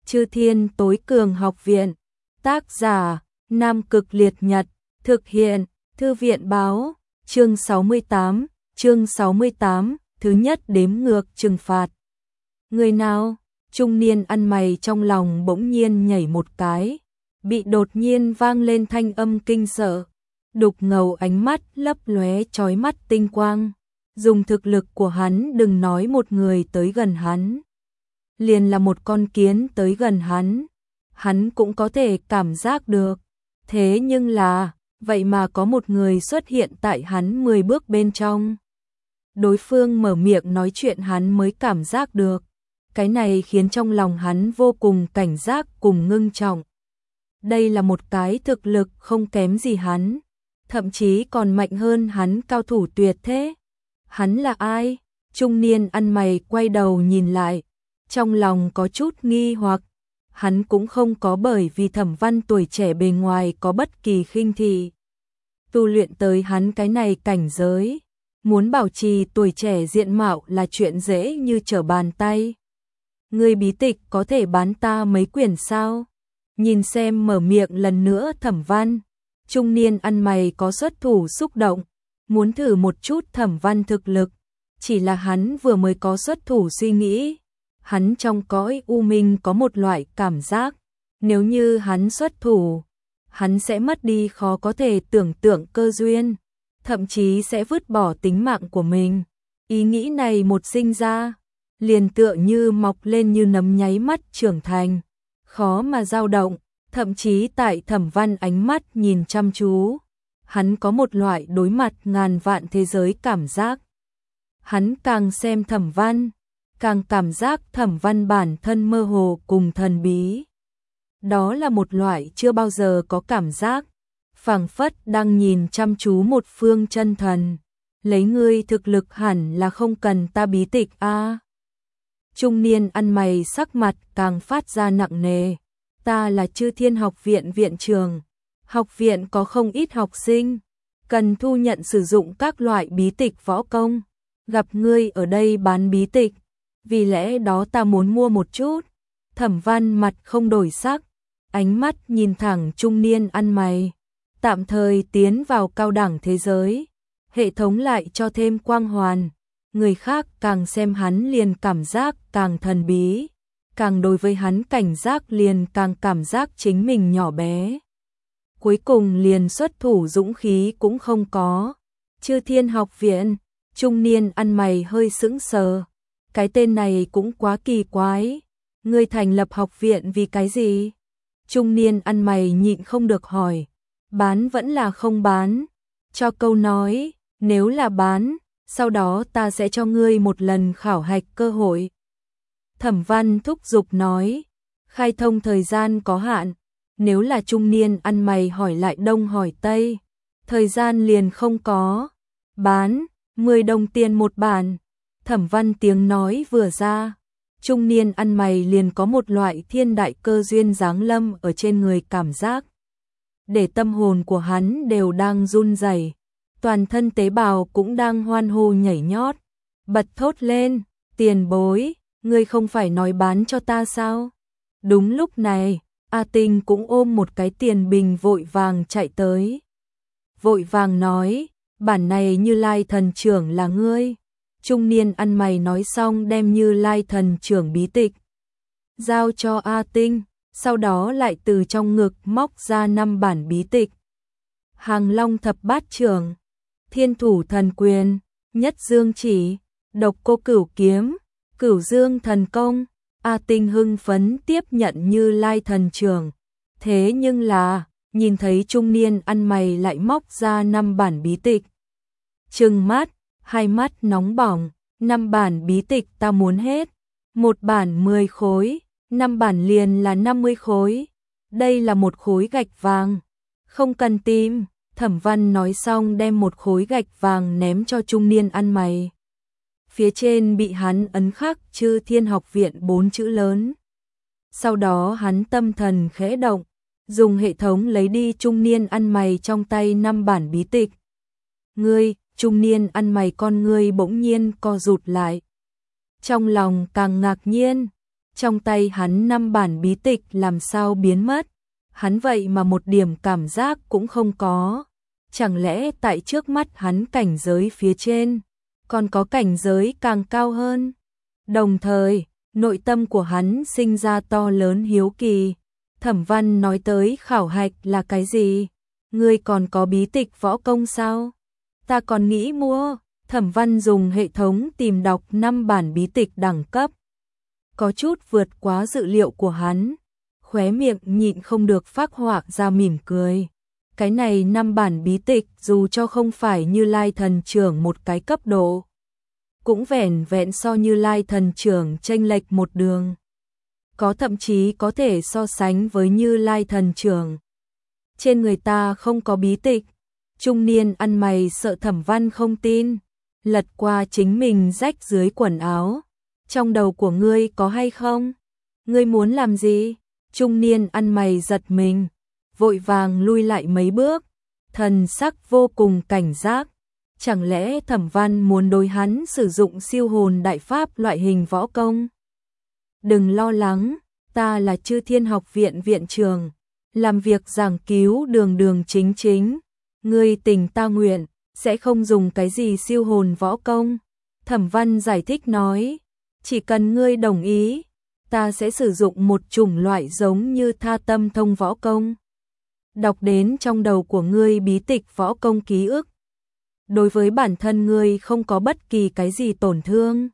Chư Thiên Tối Cường Học Viện. Tác giả: Nam Cực Liệt Nhật. Thực hiện: Thư viện Báo. Chương 68, thứ nhất đếm ngược trừng phạt. Người nào? Trung niên ăn mày trong lòng bỗng nhiên nhảy một cái, bị đột nhiên vang lên thanh âm kinh sợ. Đục ngầu ánh mắt lấp lóe chói mắt tinh quang. Dùng thực lực của hắn đừng nói một người tới gần hắn, liền là một con kiến tới gần hắn cũng có thể cảm giác được. Thế nhưng là, vậy mà có một người xuất hiện tại hắn 10 bước bên trong. Đối phương mở miệng nói chuyện hắn mới cảm giác được. Cái này khiến trong lòng hắn vô cùng cảnh giác cùng ngưng trọng. Đây là một cái thực lực không kém gì hắn, thậm chí còn mạnh hơn hắn cao thủ tuyệt thế. Hắn là ai? Trung niên ăn mày quay đầu nhìn lại, trong lòng có chút nghi hoặc. Hắn cũng không có bởi vì Thẩm Văn tuổi trẻ bề ngoài có bất kỳ khinh thị. Tu luyện tới hắn cái này cảnh giới, muốn bảo trì tuổi trẻ diện mạo là chuyện dễ như trở bàn tay. Ngươi bí tịch có thể bán ta mấy quyển sao? Nhìn xem mở miệng lần nữa Thẩm Văn. Trung niên ăn mày có xuất thủ xúc động, muốn thử một chút Thẩm Văn thực lực. Chỉ là hắn vừa mới có xuất thủ suy nghĩ. Hắn trong cõi u minh có một loại cảm giác, nếu như hắn xuất thủ, hắn sẽ mất đi khó có thể tưởng tượng cơ duyên, thậm chí sẽ vứt bỏ tính mạng của mình. Ý nghĩ này một sinh ra, liền tựa như mọc lên như nấm nháy mắt trưởng thành, khó mà dao động, thậm chí tại Thẩm Văn ánh mắt nhìn chăm chú, hắn có một loại đối mặt ngàn vạn thế giới cảm giác. Hắn càng xem Thẩm Văn, càng cảm giác Thẩm Văn bản thân mơ hồ cùng thần bí. Đó là một loại chưa bao giờ có cảm giác, phảng phất đang nhìn chăm chú một phương chân thần. Lấy ngươi thực lực hẳn là không cần ta bí tịch a. Trung niên ăn mày sắc mặt càng phát ra nặng nề. Ta là Chư Thiên Học Viện viện trưởng. Học viện có không ít học sinh, cần thu nhận sử dụng các loại bí tịch võ công. Gặp ngươi ở đây bán bí tịch, vì lẽ đó ta muốn mua một chút. Thẩm Văn mặt không đổi sắc, ánh mắt nhìn thẳng trung niên ăn mày. Tạm thời tiến vào cao đẳng thế giới, hệ thống lại cho thêm quang hoàn. Người khác càng xem hắn liền cảm giác càng thần bí, càng đối với hắn cảnh giác liền càng cảm giác chính mình nhỏ bé. Cuối cùng liền xuất thủ dũng khí cũng không có. Chư Thiên Học Viện. Trung niên ăn mày hơi sững sờ. Cái tên này cũng quá kỳ quái. Ngươi thành lập học viện vì cái gì? Trung niên ăn mày nhịn không được hỏi. Bán vẫn là không bán? Cho câu nói, nếu là bán, sau đó ta sẽ cho ngươi một lần khảo hạch cơ hội. Thẩm Văn thúc giục nói. Khai thông thời gian có hạn. Nếu là trung niên ăn mày hỏi lại đông hỏi tây, thời gian liền không có. Bán 10 đồng tiền một bản. Thẩm Văn tiếng nói vừa ra, trung niên ăn mày liền có một loại thiên đại cơ duyên giáng lâm ở trên người cảm giác. Để tâm hồn của hắn đều đang run rẩy, toàn thân tế bào cũng đang hoan hô nhảy nhót, bật thốt lên, tiền bối, ngươi không phải nói bán cho ta sao? Đúng lúc này, A Tinh cũng ôm một cái tiền bình vội vàng chạy tới. Vội vàng nói, bản này Như Lai thần trưởng là ngươi. Trung niên ăn mày nói xong đem Như Lai thần trưởng bí tịch giao cho A Tinh, sau đó lại từ trong ngực móc ra 5 bản bí tịch. Hàng Long thập bát trưởng, Thiên thủ thần quyền, Nhất dương chỉ, Độc cô cửu kiếm, Cửu dương thần công. A Tinh hưng phấn tiếp nhận Như Lai thần trưởng. Thế nhưng là, nhìn thấy trung niên ăn mày lại móc ra 5 bản bí tịch. Trừng mắt, hai mắt nóng bỏng, 5 bản bí tịch ta muốn hết. Một bản 10 khối, 5 bản liền là 50 khối. Đây là một khối gạch vàng. Không cần tìm. Thẩm Văn nói xong đem một khối gạch vàng ném cho trung niên ăn mày. Phía trên bị hắn ấn khắc Chư Thiên Học Viện 4 chữ lớn. Sau đó hắn tâm thần khẽ động, dùng hệ thống lấy đi trung niên ăn mày trong tay 5 bản bí tịch. Ngươi, trung niên ăn mày con ngươi bỗng nhiên co rụt lại. Trong lòng càng ngạc nhiên, Trong tay hắn 5 bản bí tịch làm sao biến mất, hắn vậy mà một điểm cảm giác cũng không có. Chẳng lẽ tại trước mắt hắn cảnh giới phía trên, còn có cảnh giới càng cao hơn? Đồng thời, nội tâm của hắn sinh ra to lớn hiếu kỳ. Thẩm Văn nói tới khảo hạch là cái gì? Ngươi còn có bí tịch võ công sao? Ta còn nghĩ mua. Thẩm Văn dùng hệ thống tìm đọc 5 bản bí tịch đẳng cấp. Có chút vượt quá dự liệu của hắn, khóe miệng nhịn không được phác họa ra mỉm cười. Cái này 5 bản bí tịch dù cho không phải Như Lai thần trưởng một cái cấp độ, cũng vẻn vẹn so Như Lai thần trưởng chênh lệch một đường. Có thậm chí có thể so sánh với Như Lai thần trưởng. Trên người ta không có bí tịch. Trung niên ăn mày sợ Thẩm Văn không tin, lật qua chính mình rách dưới quần áo. Trong đầu của ngươi có hay không? Ngươi muốn làm gì? Trung niên ăn mày giật mình, vội vàng lui lại mấy bước, thần sắc vô cùng cảnh giác. Chẳng lẽ Thẩm Văn muốn đối hắn sử dụng siêu hồn đại pháp loại hình võ công? Đừng lo lắng, ta là Chư Thiên Học viện viện trưởng, làm việc giảng cứu đường đường chính chính. Ngươi tình ta nguyện, sẽ không dùng cái gì siêu hồn võ công. Thẩm Văn giải thích nói, chỉ cần ngươi đồng ý, ta sẽ sử dụng một chủng loại giống như Tha Tâm Thông võ công. Đọc đến trong đầu của ngươi bí tịch võ công ký ức. Đối với bản thân ngươi không có bất kỳ cái gì tổn thương.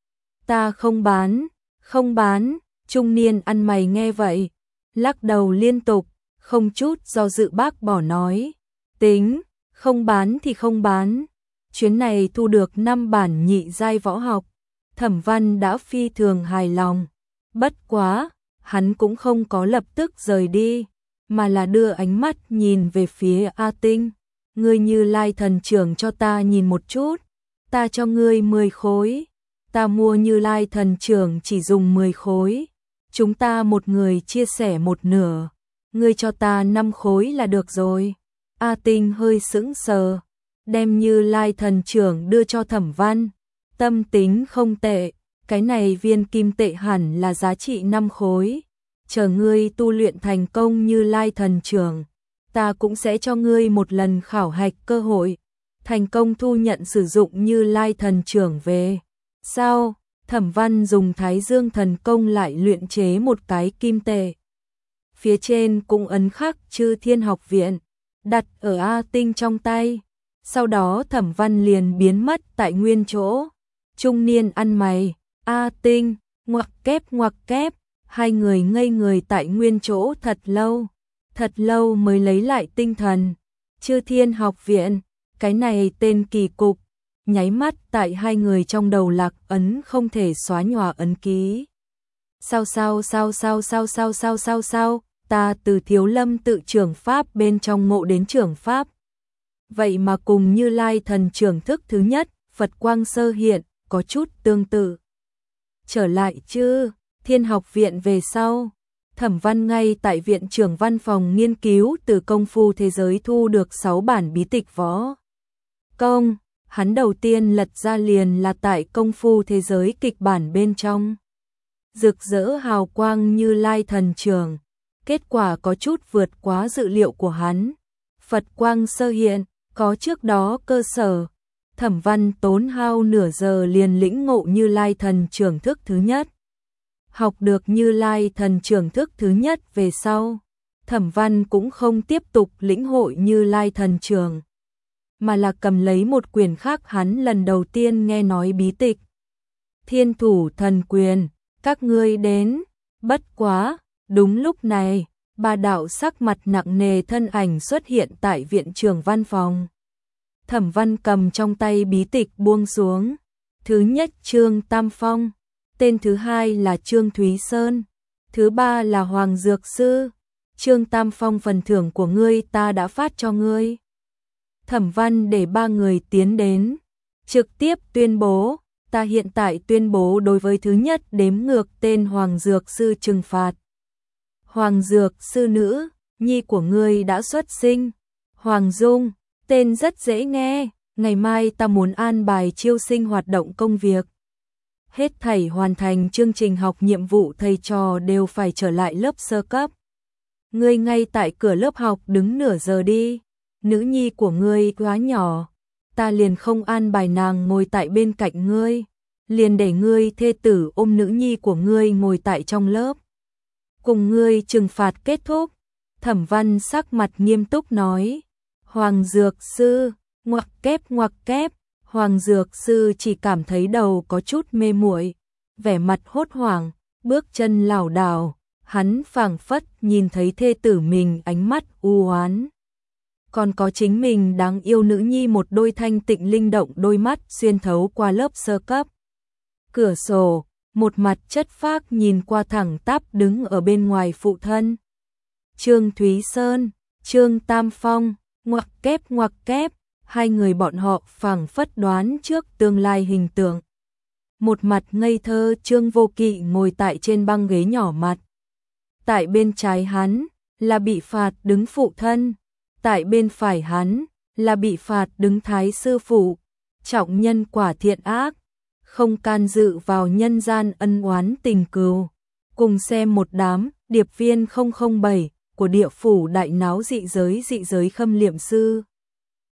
Ta không bán, không bán. Trung niên ăn mày nghe vậy, lắc đầu liên tục, không chút do dự bác bỏ nói. Tính, không bán thì không bán. Chuyến này thu được 5 bản nhị giai võ học, Thẩm Văn đã phi thường hài lòng. Bất quá, hắn cũng không có lập tức rời đi, mà là đưa ánh mắt nhìn về phía A Tinh. Ngươi Như Lai thần trưởng cho ta nhìn một chút, ta cho ngươi 10 khối. Ta mua Như Lai thần trưởng chỉ dùng 10 khối. Chúng ta một người chia sẻ một nửa. Ngươi cho ta 5 khối là được rồi. A Tinh hơi sững sờ, đem Như Lai thần trưởng đưa cho Thẩm Văn. Tâm tính không tệ, cái này viên kim tệ hẳn là giá trị 5 khối. Chờ ngươi tu luyện thành công Như Lai thần trưởng, ta cũng sẽ cho ngươi một lần khảo hạch cơ hội, thành công thu nhận sử dụng Như Lai thần trưởng về. Sao? Thẩm Văn dùng Thái Dương thần công lại luyện chế một cái kim tệ. Phía trên cũng ấn khắc Chư Thiên Học viện, đặt ở A Tinh trong tay. Sau đó Thẩm Văn liền biến mất tại nguyên chỗ. Trung niên ăn mày, A Tinh, ngoặc kép, hai người ngây người tại nguyên chỗ thật lâu mới lấy lại tinh thần. Chư Thiên Học viện, cái này tên kỳ cục, nháy mắt tại hai người trong đầu lạc ấn không thể xóa nhòa ấn ký. Sao, ta từ Thiếu Lâm tự trưởng pháp bên trong ngộ đến trưởng pháp. Vậy mà cùng Như Lai thần trưởng thức thứ nhất, Phật quang sơ hiện, có chút tương tự. Trở lại chứ, Thiên Học viện về sau, Thẩm Văn ngay tại viện trưởng văn phòng nghiên cứu từ công phu thế giới thu được 6 bản bí tịch võ công. Hắn đầu tiên lật ra liền là tại công phu thế giới kịch bản bên trong. Rực rỡ hào quang Như Lai thần trưởng, kết quả có chút vượt quá dự liệu của hắn. Phật quang sơ hiện, có trước đó cơ sở. Thẩm Văn tốn hao nửa giờ liền lĩnh ngộ Như Lai thần trưởng thức thứ nhất. Học được Như Lai thần trưởng thức thứ nhất về sau, Thẩm Văn cũng không tiếp tục lĩnh hội Như Lai thần trưởng, mà là cầm lấy một quyển khác hắn lần đầu tiên nghe nói bí tịch. Thiên thủ thần quyền, các ngươi đến. Bất quá, đúng lúc này, ba đạo sắc mặt nặng nề thân ảnh xuất hiện tại viện trưởng văn phòng. Thẩm Văn cầm trong tay bí tịch buông xuống. Thứ nhất Trương Tam Phong, tên thứ hai là Trương Thúy Sơn, thứ ba là Hoàng Dược Sư. Trương Tam Phong phần thưởng của ngươi ta đã phát cho ngươi. Thẩm Văn để ba người tiến đến, trực tiếp tuyên bố, ta hiện tại tuyên bố đối với thứ nhất đếm ngược tên Hoàng Dược Sư trừng phạt. Hoàng Dược Sư nữ, nhi của ngươi đã xuất sinh. Hoàng Dung, tên rất dễ nghe, ngày mai ta muốn an bài chiêu sinh hoạt động công việc. Hết thảy hoàn thành chương trình học nhiệm vụ thầy trò đều phải trở lại lớp sơ cấp. Ngươi ngay tại cửa lớp học đứng nửa giờ đi, nữ nhi của ngươi quá nhỏ, ta liền không an bài nàng ngồi tại bên cạnh ngươi, liền để ngươi thê tử ôm nữ nhi của ngươi ngồi tại trong lớp. Cùng ngươi trừng phạt kết thúc, Thẩm Văn sắc mặt nghiêm túc nói, Hoàng Dược Sư, ngoặc kép, Hoàng Dược Sư chỉ cảm thấy đầu có chút mê muội, vẻ mặt hốt hoảng, bước chân lảo đảo, hắn phảng phất nhìn thấy thê tử mình ánh mắt u oán. Còn có chính mình đáng yêu nữ nhi một đôi thanh tịnh linh động đôi mắt xuyên thấu qua lớp sơ cấp. Cửa sổ, một mặt chất phác nhìn qua thẳng tắp đứng ở bên ngoài phụ thân. Trương Thúy Sơn, Trương Tam Phong, ngoặc kép, hai người bọn họ phảng phất đoán trước tương lai hình tượng. Một mặt ngây thơ Trương Vô Kỵ ngồi tại trên băng ghế nhỏ mặt. Tại bên trái hắn là bị phạt đứng phụ thân, tại bên phải hắn là bị phạt đứng thái sư phụ, trọng nhân quả thiện ác, không can dự vào nhân gian ân oán tình cừu. Cùng xem một đám điệp viên 007 của địa phủ đại náo dị giới khâm liệm sư.